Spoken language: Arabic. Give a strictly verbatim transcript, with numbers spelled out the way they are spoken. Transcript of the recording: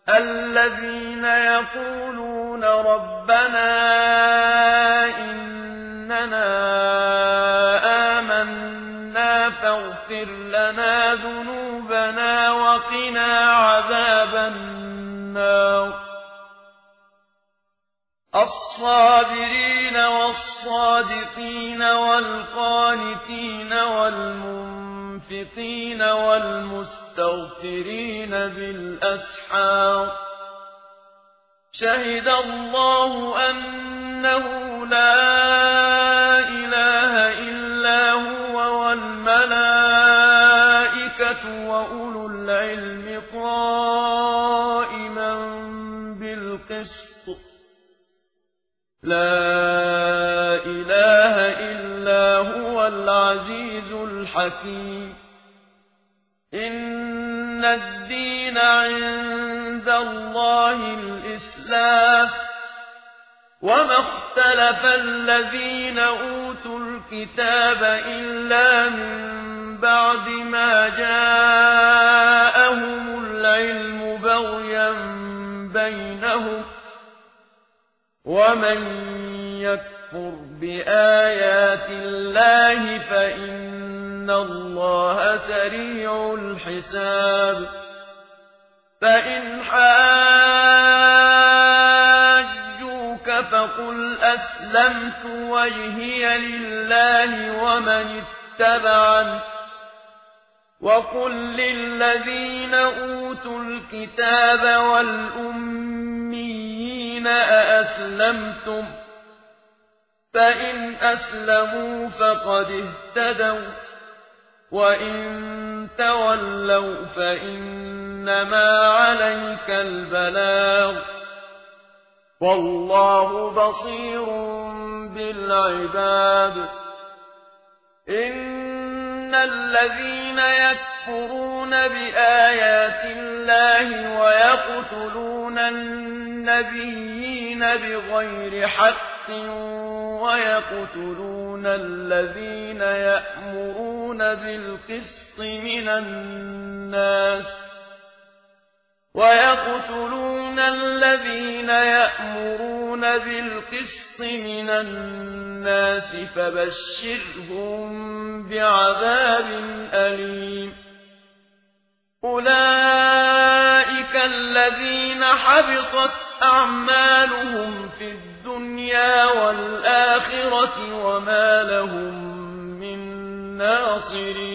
الذين يقولون ربنا إننا آمنا فاغفر لنا ذنوبنا وقنا عذاب النار الصابرين والصادقين والقانتين والمنفقين والمستغفرين بالأسحار شهد الله أنه لا إله إلا هو والملائكة وأولو العلم قائما بالقسط لا إله إلا هو العزيز الحكيم إن الدين عند الله الإسلام وما اختلف الذين أوتوا الكتاب إلا من بعد ما جاءهم العلم بغيا بينهم ومن يكفر بآيات الله فإن الله سريع الحساب فإن حاجوك فقل أسلمت وجهي لله ومن اتبعني وقل للذين أوتوا الكتاب والأميين أأسلمتم فإن أسلموا فقد اهتدوا وإن تولوا فإنما عليك البلاغ والله بصير بالعباد إن الذين يكفرون بآيات الله ويقتلون النبيين بغير حق ويقتلون الذين يأمرون بالقسط من الناس ويقتلون الذين يأمرون بالقسط من الناس فبشرهم بعذاب أليم أولئك الذين حبطت أعمالهم في الدنيا والآخرة وما لهم من ناصرين